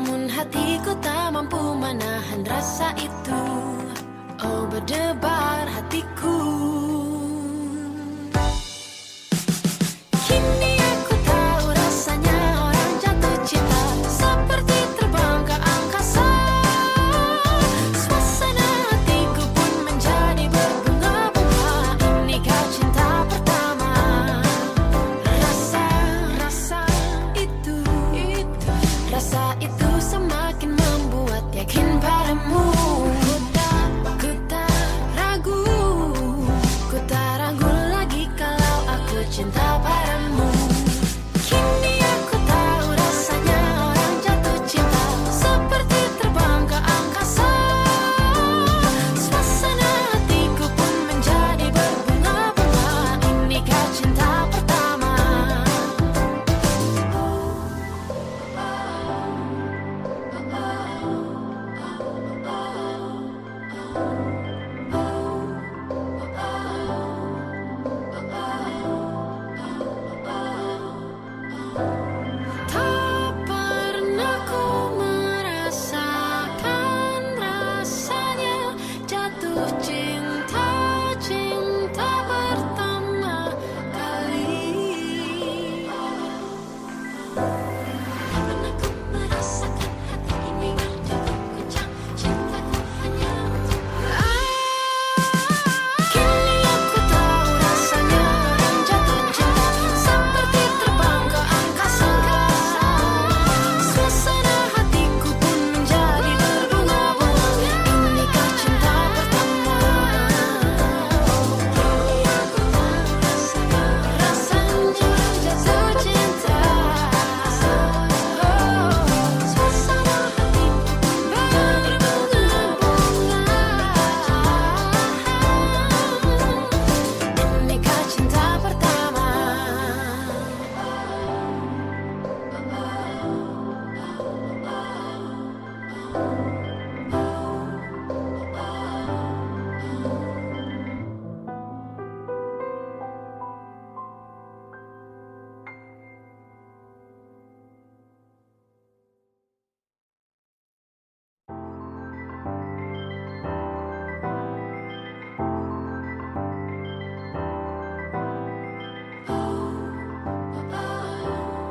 Namun hatiku tak mampu menahan rasa itu. Oh, berdebar hatiku. Kini aku tahu rasanya orang jatuh cinta, seperti terbang ke angkasa. Suasana hatiku pun menjadi berbunga-bunga. Inikah cinta pertama. Rasa itu semakin membuat yakin